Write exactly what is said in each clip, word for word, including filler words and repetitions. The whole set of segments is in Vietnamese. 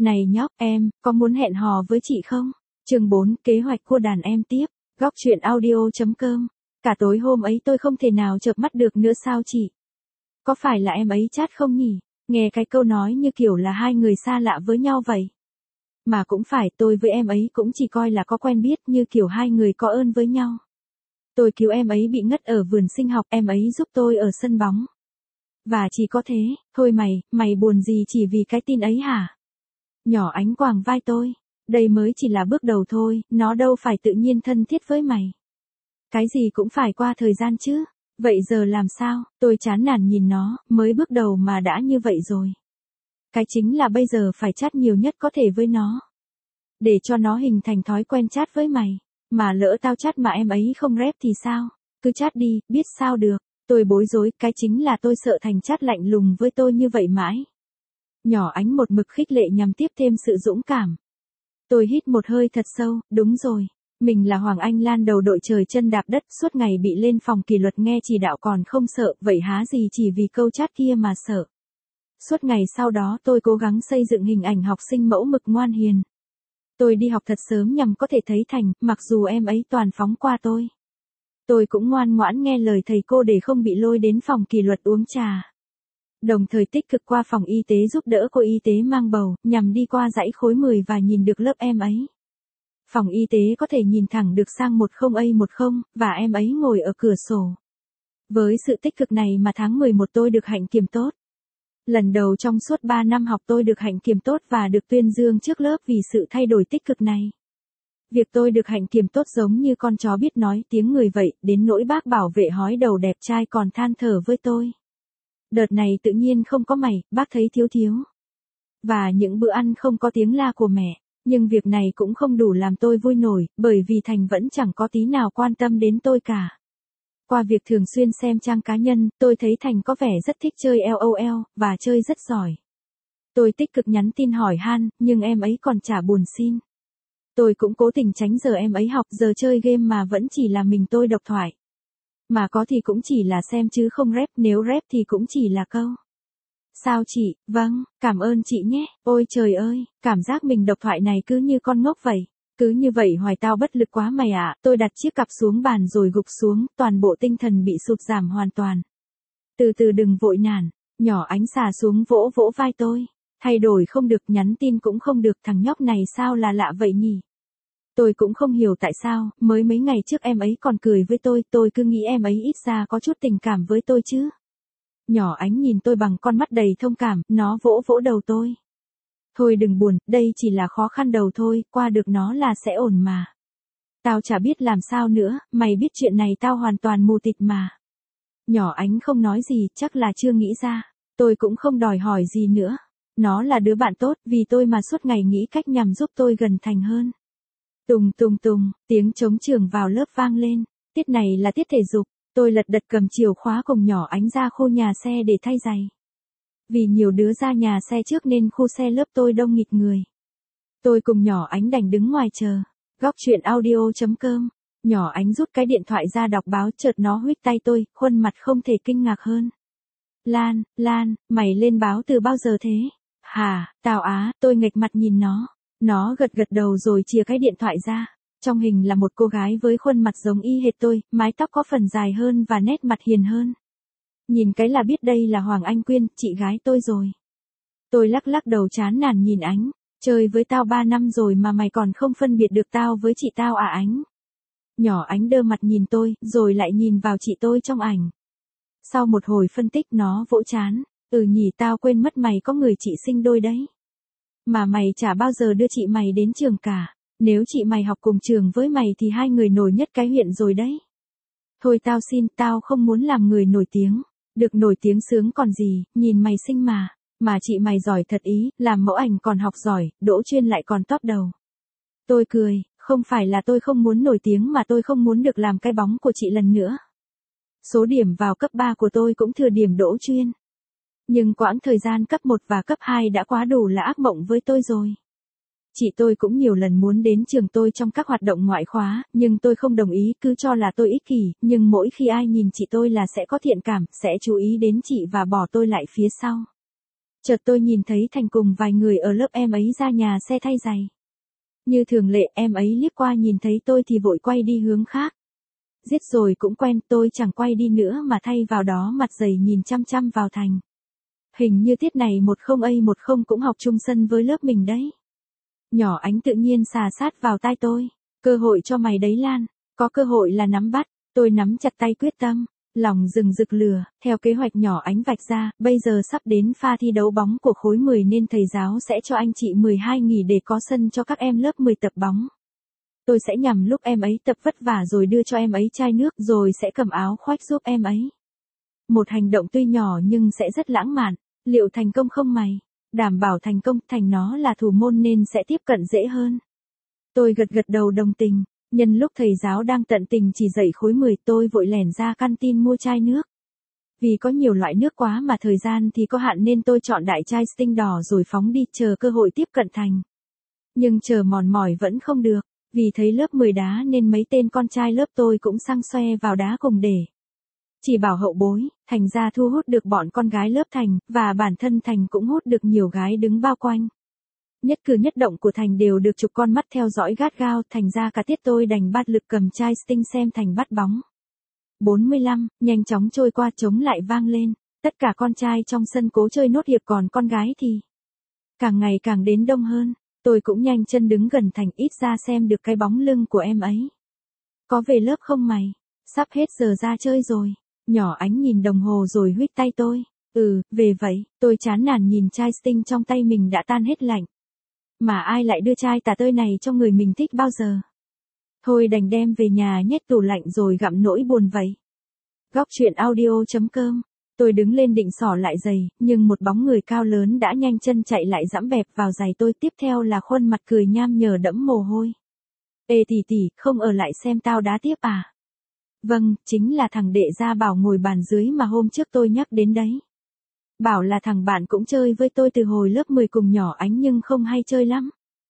Này nhóc, em, có muốn hẹn hò với chị không? Chương bốn, kế hoạch cua đàn em tiếp. Góc truyện audio.com. Cả tối hôm ấy tôi không thể nào chợp mắt được nữa sao chị? Có phải là em ấy chat không nhỉ? Nghe cái câu nói như kiểu là hai người xa lạ với nhau vậy. Mà cũng phải, tôi với em ấy cũng chỉ coi là có quen biết, như kiểu hai người có ơn với nhau. Tôi cứu em ấy bị ngất ở vườn sinh học, em ấy giúp tôi ở sân bóng. Và chỉ có thế, thôi mày, mày buồn gì chỉ vì cái tin ấy hả? Nhỏ Ánh quàng vai tôi. Đây mới chỉ là bước đầu thôi, nó đâu phải tự nhiên thân thiết với mày. Cái gì cũng phải qua thời gian chứ. Vậy giờ làm sao? Tôi chán nản nhìn nó, mới bước đầu mà đã như vậy rồi. Cái chính là bây giờ phải chat nhiều nhất có thể với nó. Để cho nó hình thành thói quen chat với mày. Mà lỡ tao chat mà em ấy không rep thì sao? Cứ chat đi, biết sao được. Tôi bối rối, cái chính là tôi sợ thành chat lạnh lùng với tôi như vậy mãi. Nhỏ Ánh một mực khích lệ nhằm tiếp thêm sự dũng cảm. Tôi hít một hơi thật sâu, đúng rồi. Mình là Hoàng Anh Lan đầu đội trời chân đạp đất, suốt ngày bị lên phòng kỷ luật nghe chỉ đạo còn không sợ, vậy há gì chỉ vì câu chat kia mà sợ. Suốt ngày sau đó tôi cố gắng xây dựng hình ảnh học sinh mẫu mực ngoan hiền. Tôi đi học thật sớm nhằm có thể thấy thành, mặc dù em ấy toàn phóng qua tôi. Tôi cũng ngoan ngoãn nghe lời thầy cô để không bị lôi đến phòng kỷ luật uống trà. Đồng thời tích cực qua phòng y tế giúp đỡ cô y tế mang bầu, nhằm đi qua dãy khối mười và nhìn được lớp em ấy. Phòng y tế có thể nhìn thẳng được sang một không A một không, và em ấy ngồi ở cửa sổ. Với sự tích cực này mà tháng mười một tôi được hạnh kiểm tốt. Lần đầu trong suốt ba năm học tôi được hạnh kiểm tốt và được tuyên dương trước lớp vì sự thay đổi tích cực này. Việc tôi được hạnh kiểm tốt giống như con chó biết nói tiếng người vậy, đến nỗi bác bảo vệ hói đầu đẹp trai còn than thở với tôi. Đợt này tự nhiên không có mày, bác thấy thiếu thiếu. Và những bữa ăn không có tiếng la của mẹ, nhưng việc này cũng không đủ làm tôi vui nổi, bởi vì Thành vẫn chẳng có tí nào quan tâm đến tôi cả. Qua việc thường xuyên xem trang cá nhân, tôi thấy Thành có vẻ rất thích chơi LOL, và chơi rất giỏi. Tôi tích cực nhắn tin hỏi han, nhưng em ấy còn chả buồn xin. Tôi cũng cố tình tránh giờ em ấy học, giờ chơi game mà vẫn chỉ là mình tôi độc thoại. Mà có thì cũng chỉ là xem chứ không rep, nếu rep thì cũng chỉ là câu. Sao chị, vâng, cảm ơn chị nhé, ôi trời ơi, cảm giác mình độc thoại này cứ như con ngốc vậy. Cứ như vậy hoài tao bất lực quá mày ạ, tôi đặt chiếc cặp xuống bàn rồi gục xuống, toàn bộ tinh thần bị sụt giảm hoàn toàn. Từ từ đừng vội nản, nhỏ Ánh xà xuống vỗ vỗ vai tôi. Thay đổi không được, nhắn tin cũng không được, thằng nhóc này sao là lạ vậy nhỉ? Tôi cũng không hiểu tại sao, mới mấy ngày trước em ấy còn cười với tôi, tôi cứ nghĩ em ấy ít ra có chút tình cảm với tôi chứ. Nhỏ Ánh nhìn tôi bằng con mắt đầy thông cảm, nó vỗ vỗ đầu tôi. Thôi đừng buồn, đây chỉ là khó khăn đầu thôi, qua được nó là sẽ ổn mà. Tao chả biết làm sao nữa, mày biết chuyện này tao hoàn toàn mù tịt mà. Nhỏ Ánh không nói gì, chắc là chưa nghĩ ra. Tôi cũng không đòi hỏi gì nữa. Nó là đứa bạn tốt, vì tôi mà suốt ngày nghĩ cách nhằm giúp tôi gần Thành hơn. Tùng tùng tùng, tiếng trống trường vào lớp vang lên. Tiết này là tiết thể dục. Tôi lật đật cầm chìa khóa cùng nhỏ Ánh ra khu nhà xe để thay giày. Vì nhiều đứa ra nhà xe trước nên khu xe lớp tôi đông nghịt người. Tôi cùng nhỏ Ánh đành đứng ngoài chờ. Góc truyện audio.com. Nhỏ Ánh rút cái điện thoại ra đọc báo, chợt nó huých tay tôi, khuôn mặt không thể kinh ngạc hơn. Lan, Lan, mày lên báo từ bao giờ thế? Hả, tao á, tôi nghệch mặt nhìn nó. Nó gật gật đầu rồi chìa cái điện thoại ra. Trong hình là một cô gái với khuôn mặt giống y hệt tôi, mái tóc có phần dài hơn và nét mặt hiền hơn. Nhìn cái là biết đây là Hoàng Anh Quyên, chị gái tôi rồi. Tôi lắc lắc đầu chán nản nhìn Ánh. Chơi với tao ba năm rồi mà mày còn không phân biệt được tao với chị tao à Ánh? Nhỏ Ánh đơ mặt nhìn tôi, rồi lại nhìn vào chị tôi trong ảnh. Sau một hồi phân tích nó vỗ chán. Ừ nhỉ, tao quên mất mày có người chị sinh đôi đấy. Mà mày chả bao giờ đưa chị mày đến trường cả. Nếu chị mày học cùng trường với mày thì hai người nổi nhất cái huyện rồi đấy. Thôi tao xin, tao không muốn làm người nổi tiếng. Được nổi tiếng sướng còn gì, nhìn mày xinh mà. Mà chị mày giỏi thật ý, làm mẫu ảnh còn học giỏi, đỗ chuyên lại còn top đầu. Tôi cười, không phải là tôi không muốn nổi tiếng mà tôi không muốn được làm cái bóng của chị lần nữa. Số điểm vào cấp ba của tôi cũng thừa điểm đỗ chuyên. Nhưng quãng thời gian cấp một và cấp hai đã quá đủ là ác mộng với tôi rồi. Chị tôi cũng nhiều lần muốn đến trường tôi trong các hoạt động ngoại khóa, nhưng tôi không đồng ý, cứ cho là tôi ích kỷ, nhưng mỗi khi ai nhìn chị tôi là sẽ có thiện cảm, sẽ chú ý đến chị và bỏ tôi lại phía sau. Chợt tôi nhìn thấy Thành cùng vài người ở lớp em ấy ra nhà xe thay giày. Như thường lệ em ấy liếc qua nhìn thấy tôi thì vội quay đi hướng khác. Giết rồi cũng quen, tôi chẳng quay đi nữa mà thay vào đó mặt dày nhìn chăm chăm vào Thành. Hình như tiết này một không A một không cũng học chung sân với lớp mình đấy. Nhỏ Ánh tự nhiên xà sát vào tai tôi. Cơ hội cho mày đấy Lan, có cơ hội là nắm bắt. Tôi nắm chặt tay quyết tâm, lòng rừng rực lửa, theo kế hoạch Nhỏ Ánh vạch ra, bây giờ sắp đến pha thi đấu bóng của khối mười nên thầy giáo sẽ cho anh chị mười hai nghỉ để có sân cho các em lớp mười tập bóng. Tôi sẽ nhằm lúc em ấy tập vất vả rồi đưa cho em ấy chai nước rồi sẽ cầm áo khoác giúp em ấy. Một hành động tuy nhỏ nhưng sẽ rất lãng mạn, liệu thành công không mày? Đảm bảo thành công, Thành nó là thủ môn nên sẽ tiếp cận dễ hơn. Tôi gật gật đầu đồng tình, nhân lúc thầy giáo đang tận tình chỉ dạy khối mười tôi vội lẻn ra canteen mua chai nước. Vì có nhiều loại nước quá mà thời gian thì có hạn nên tôi chọn đại chai Sting đỏ rồi phóng đi chờ cơ hội tiếp cận Thành. Nhưng chờ mòn mỏi vẫn không được, vì thấy lớp mười đá nên mấy tên con trai lớp tôi cũng xăng xoe vào đá cùng để. Chỉ bảo hậu bối, thành ra thu hút được bọn con gái lớp Thành, và bản thân Thành cũng hút được nhiều gái đứng bao quanh. Nhất cử nhất động của Thành đều được chục con mắt theo dõi gắt gao, thành ra cả tiết tôi đành bắt lực cầm chai Sting xem Thành bắt bóng. bốn mươi lăm, nhanh chóng trôi qua trống lại vang lên, tất cả con trai trong sân cố chơi nốt hiệp còn con gái thì càng ngày càng đến đông hơn. Tôi cũng nhanh chân đứng gần Thành ít ra xem được cái bóng lưng của em ấy. Có về lớp không mày? Sắp hết giờ ra chơi rồi. Nhỏ Ánh nhìn đồng hồ rồi huýt tay tôi. Ừ, về vậy. Tôi chán nản nhìn chai Sting trong tay mình đã tan hết lạnh. Mà ai lại đưa chai tả tơi này cho người mình thích bao giờ? Thôi đành đem về nhà nhét tủ lạnh rồi gặm nỗi buồn vậy. Góc truyện audio chấm com. Tôi đứng lên định xỏ lại giày, nhưng một bóng người cao lớn đã nhanh chân chạy lại giẫm bẹp vào giày tôi, tiếp theo là khuôn mặt cười nham nhở đẫm mồ hôi. Ê tỷ tỷ, không ở lại xem tao đá tiếp à? Vâng, chính là thằng đệ gia Bảo ngồi bàn dưới mà hôm trước tôi nhắc đến đấy. Bảo là thằng bạn cũng chơi với tôi từ hồi lớp mười cùng Nhỏ Ánh nhưng không hay chơi lắm.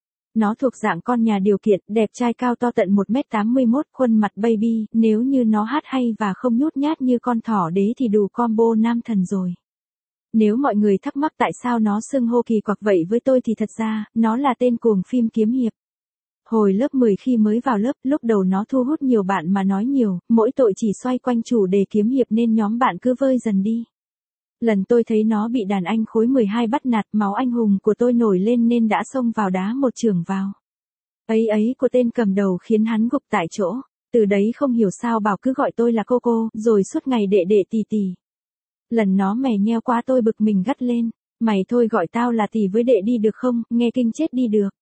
Nó thuộc dạng con nhà điều kiện, đẹp trai cao to tận một mét tám mươi mốt, khuôn mặt baby, nếu như nó hát hay và không nhút nhát như con thỏ đế thì đủ combo nam thần rồi. Nếu mọi người thắc mắc tại sao nó xưng hô kỳ quặc vậy với tôi thì thật ra, nó là tên cuồng phim kiếm hiệp. Hồi lớp mười khi mới vào lớp, lúc đầu nó thu hút nhiều bạn mà nói nhiều, mỗi tội chỉ xoay quanh chủ đề kiếm hiệp nên nhóm bạn cứ vơi dần đi. Lần tôi thấy nó bị đàn anh khối mười hai bắt nạt, máu anh hùng của tôi nổi lên nên đã xông vào đá một chưởng vào. Ấy ấy của tên cầm đầu khiến hắn gục tại chỗ, từ đấy không hiểu sao Bảo cứ gọi tôi là cô cô, rồi suốt ngày đệ đệ tỷ tỷ. Lần nó mè nheo quá tôi bực mình gắt lên, mày thôi gọi tao là tỷ với đệ đi được không, nghe kinh chết đi được.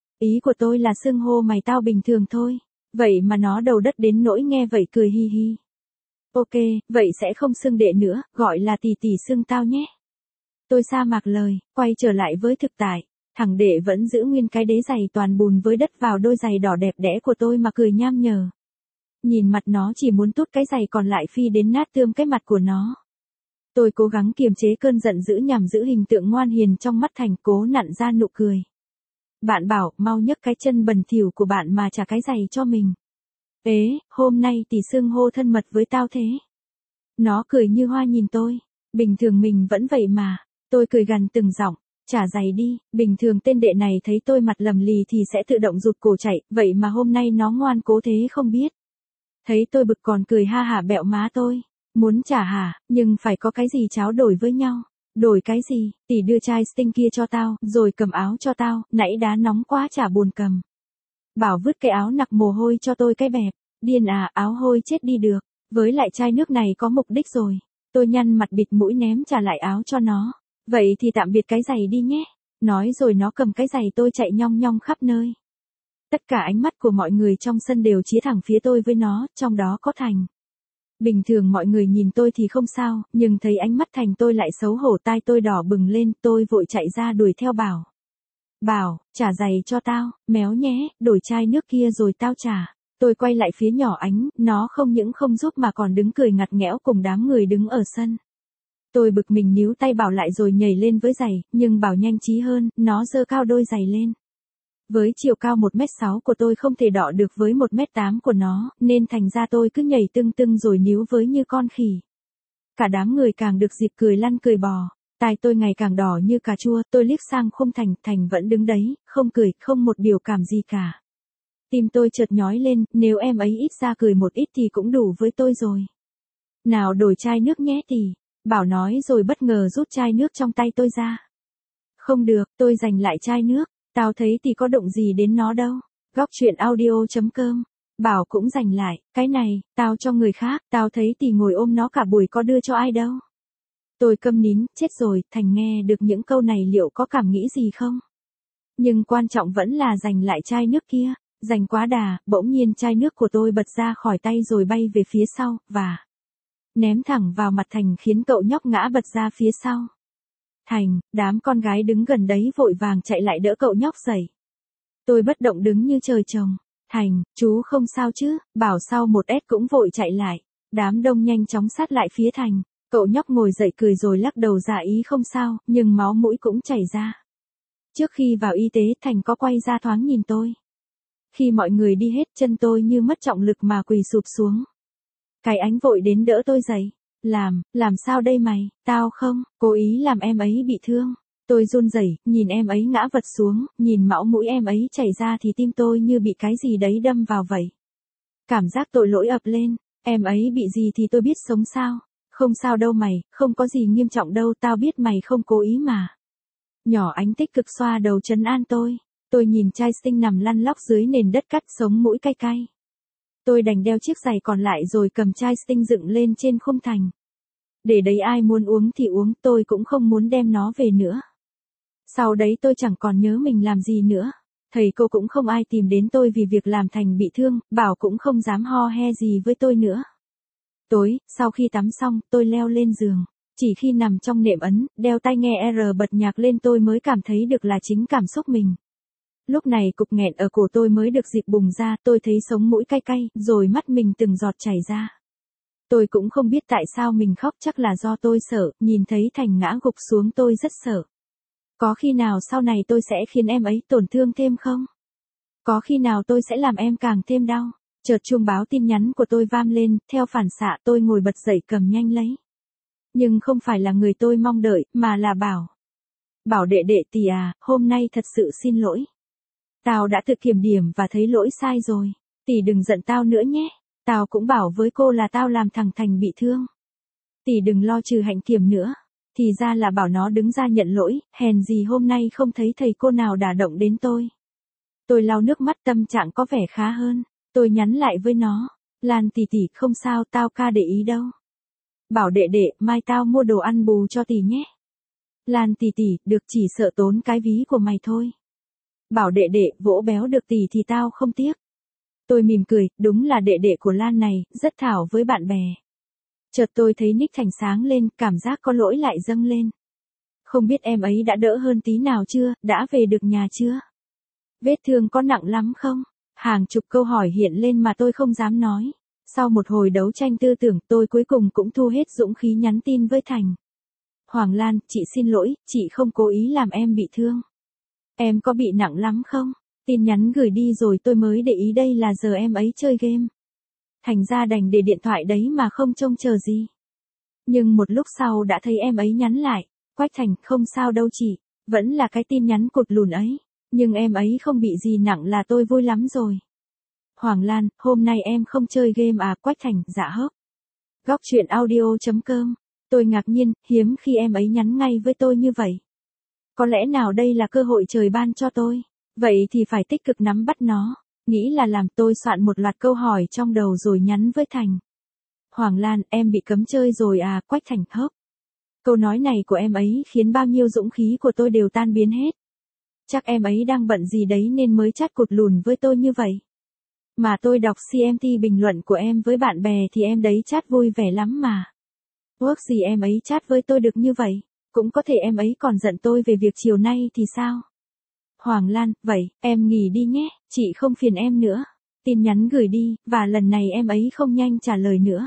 Ý của tôi là xưng hô mày tao bình thường thôi, vậy mà nó đầu đất đến nỗi nghe vậy cười hi hi. Ok, vậy sẽ không xưng đệ nữa, gọi là tỷ tỷ xưng tao nhé. Tôi sa mạc lời, quay trở lại với thực tại, thằng đệ vẫn giữ nguyên cái đế giày toàn bùn với đất vào đôi giày đỏ đẹp đẽ của tôi mà cười nham nhở. Nhìn mặt nó chỉ muốn tút cái giày còn lại phi đến nát tươm cái mặt của nó. Tôi cố gắng kiềm chế cơn giận dữ nhằm giữ hình tượng ngoan hiền trong mắt Thành, cố nặn ra nụ cười. Bạn bảo, mau nhấc cái chân bẩn thỉu của bạn mà trả cái giày cho mình. Ế, hôm nay tỷ xưng hô thân mật với tao thế. Nó cười như hoa nhìn tôi. Bình thường mình vẫn vậy mà. Tôi cười gằn từng giọng, trả giày đi. Bình thường tên đệ này thấy tôi mặt lầm lì thì sẽ tự động rụt cổ chạy, vậy mà hôm nay nó ngoan cố thế không biết. Thấy tôi bực còn cười ha hả bẹo má tôi. Muốn trả hả, nhưng phải có cái gì tráo đổi với nhau. Đổi cái gì, tỷ đưa chai Sting kia cho tao, rồi cầm áo cho tao, nãy đá nóng quá chả buồn cầm. Bảo vứt cái áo nặc mồ hôi cho tôi cái bẹp, điên à, áo hôi chết đi được, với lại chai nước này có mục đích rồi. Tôi nhăn mặt bịt mũi ném trả lại áo cho nó, vậy thì tạm biệt cái giày đi nhé. Nói rồi nó cầm cái giày tôi chạy nhong nhong khắp nơi. Tất cả ánh mắt của mọi người trong sân đều chĩa thẳng phía tôi với nó, trong đó có Thành. Bình thường mọi người nhìn tôi thì không sao, nhưng thấy ánh mắt Thành tôi lại xấu hổ, tai tôi đỏ bừng lên, tôi vội chạy ra đuổi theo Bảo. Bảo, trả giày cho tao, méo nhé, đổi chai nước kia rồi tao trả. Tôi quay lại phía Nhỏ Ánh, nó không những không giúp mà còn đứng cười ngặt nghẽo cùng đám người đứng ở sân. Tôi bực mình níu tay Bảo lại rồi nhảy lên với giày, nhưng Bảo nhanh trí hơn, nó giơ cao đôi giày lên. Với chiều cao một mét sáu của tôi không thể đọ được với một mét tám của nó, nên thành ra tôi cứ nhảy tưng tưng rồi níu với như con khỉ. Cả đám người càng được dịp cười lăn cười bò. Tai tôi ngày càng đỏ như cà chua, tôi liếc sang khung Thành, Thành vẫn đứng đấy, không cười, không một biểu cảm gì cả. Tim tôi chợt nhói lên, nếu em ấy ít ra cười một ít thì cũng đủ với tôi rồi. Nào đổi chai nước nhé Tỷ, Bảo nói rồi bất ngờ rút chai nước trong tay tôi ra. Không được, tôi giành lại chai nước, tao thấy Tỷ có động gì đến nó đâu. Góc truyện audio chấm com. Bảo cũng giành lại, cái này, tao cho người khác, tao thấy Tỷ ngồi ôm nó cả buổi có đưa cho ai đâu. Tôi câm nín, chết rồi, Thành nghe được những câu này liệu có cảm nghĩ gì không? Nhưng quan trọng vẫn là giành lại chai nước kia, giành quá đà, bỗng nhiên chai nước của tôi bật ra khỏi tay rồi bay về phía sau, và ném thẳng vào mặt Thành khiến cậu nhóc ngã bật ra phía sau. Thành, đám con gái đứng gần đấy vội vàng chạy lại đỡ cậu nhóc dậy. Tôi bất động đứng như trời trồng. Thành, chú không sao chứ, Bảo sau một ét cũng vội chạy lại. Đám đông nhanh chóng sát lại phía Thành. Cậu nhóc ngồi dậy cười rồi lắc đầu giả ý không sao, nhưng máu mũi cũng chảy ra. Trước khi vào y tế Thành có quay ra thoáng nhìn tôi. Khi mọi người đi hết chân tôi như mất trọng lực mà quỳ sụp xuống. Cái Ánh vội đến đỡ tôi dậy. Làm, làm sao đây mày, tao không, cố ý làm em ấy bị thương. Tôi run rẩy, nhìn em ấy ngã vật xuống, nhìn máu mũi em ấy chảy ra thì tim tôi như bị cái gì đấy đâm vào vậy. Cảm giác tội lỗi ập lên, em ấy bị gì thì tôi biết sống sao. Không sao đâu mày, không có gì nghiêm trọng đâu, tao biết mày không cố ý mà. Nhỏ Ánh tích cực xoa đầu trấn an tôi. Tôi nhìn trai xinh nằm lăn lóc dưới nền đất cắt sống mũi cay cay. Tôi đành đeo chiếc giày còn lại rồi cầm chai Sting dựng lên trên khung Thành. Để đấy ai muốn uống thì uống, tôi cũng không muốn đem nó về nữa. Sau đấy tôi chẳng còn nhớ mình làm gì nữa. Thầy cô cũng không ai tìm đến tôi vì việc làm Thành bị thương, Bảo cũng không dám ho he gì với tôi nữa. Tối, sau khi tắm xong, tôi leo lên giường. Chỉ khi nằm trong nệm ấn, đeo tai nghe R bật nhạc lên tôi mới cảm thấy được là chính cảm xúc mình. Lúc này cục nghẹn ở cổ tôi mới được dịp bùng ra, tôi thấy sống mũi cay cay, rồi mắt mình từng giọt chảy ra. Tôi cũng không biết tại sao mình khóc, chắc là do tôi sợ, nhìn thấy Thành ngã gục xuống tôi rất sợ. Có khi nào sau này tôi sẽ khiến em ấy tổn thương thêm không? Có khi nào tôi sẽ làm em càng thêm đau? Chợt chuông báo tin nhắn của tôi vang lên, theo phản xạ tôi ngồi bật dậy cầm nhanh lấy. Nhưng không phải là người tôi mong đợi, mà là Bảo. Bảo đệ đệ Tỷ à, hôm nay thật sự xin lỗi. Tao đã tự kiểm điểm và thấy lỗi sai rồi. Tỷ đừng giận tao nữa nhé. Tao cũng bảo với cô là tao làm thằng Thành bị thương. Tỷ đừng lo trừ hạnh kiểm nữa. Thì ra là Bảo nó đứng ra nhận lỗi, hèn gì hôm nay không thấy thầy cô nào đả động đến tôi. Tôi lau nước mắt, tâm trạng có vẻ khá hơn. Tôi nhắn lại với nó. Lan tỷ tỷ, không sao, tao ca để ý đâu. Bảo đệ đệ, mai tao mua đồ ăn bù cho tỷ nhé. Lan tỷ tỷ, được, chỉ sợ tốn cái ví của mày thôi. Bảo đệ đệ, vỗ béo được tỷ thì tao không tiếc. Tôi mỉm cười, đúng là đệ đệ của Lan này, rất thảo với bạn bè. Chợt tôi thấy nick Thành sáng lên, cảm giác có lỗi lại dâng lên. Không biết em ấy đã đỡ hơn tí nào chưa, đã về được nhà chưa? Vết thương có nặng lắm không? Hàng chục câu hỏi hiện lên mà tôi không dám nói. Sau một hồi đấu tranh tư tưởng, tôi cuối cùng cũng thu hết dũng khí nhắn tin với Thành. Hoàng Lan, chị xin lỗi, chị không cố ý làm em bị thương. Em có bị nặng lắm không? Tin nhắn gửi đi rồi tôi mới để ý đây là giờ em ấy chơi game. Thành ra đành để điện thoại đấy mà không trông chờ gì. Nhưng một lúc sau đã thấy em ấy nhắn lại. Quách Thành, không sao đâu chị. Vẫn là cái tin nhắn cụt lùn ấy. Nhưng em ấy không bị gì nặng là tôi vui lắm rồi. Hoàng Lan, hôm nay em không chơi game à? Quách Thành, dạ hớp. Góc truyện audio chấm com. Tôi ngạc nhiên, hiếm khi em ấy nhắn ngay với tôi như vậy. Có lẽ nào đây là cơ hội trời ban cho tôi. Vậy thì phải tích cực nắm bắt nó. Nghĩ là làm, tôi soạn một loạt câu hỏi trong đầu rồi nhắn với Thành. Hoàng Lan, em bị cấm chơi rồi à? Quách Thành, hớp. Câu nói này của em ấy khiến bao nhiêu dũng khí của tôi đều tan biến hết. Chắc em ấy đang bận gì đấy nên mới chat cụt lùn với tôi như vậy. Mà tôi đọc xê em tê bình luận của em với bạn bè thì em đấy chat vui vẻ lắm mà. Work gì em ấy chat với tôi được như vậy. Cũng có thể em ấy còn giận tôi về việc chiều nay thì sao? Hoàng Lan, vậy, em nghỉ đi nhé, chị không phiền em nữa. Tin nhắn gửi đi, và lần này em ấy không nhanh trả lời nữa.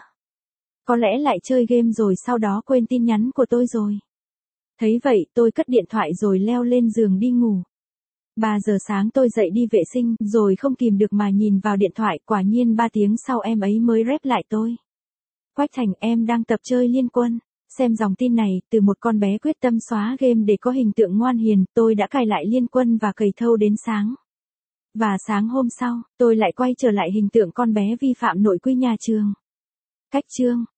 Có lẽ lại chơi game rồi sau đó quên tin nhắn của tôi rồi. Thấy vậy, tôi cất điện thoại rồi leo lên giường đi ngủ. ba giờ sáng tôi dậy đi vệ sinh, rồi không kìm được mà nhìn vào điện thoại, quả nhiên ba tiếng sau em ấy mới rep lại tôi. Quách Thành, em đang tập chơi Liên Quân. Xem dòng tin này, từ một con bé quyết tâm xóa game để có hình tượng ngoan hiền, tôi đã cài lại Liên Quân và cày thâu đến sáng. Và sáng hôm sau, tôi lại quay trở lại hình tượng con bé vi phạm nội quy nhà trường. Cách chương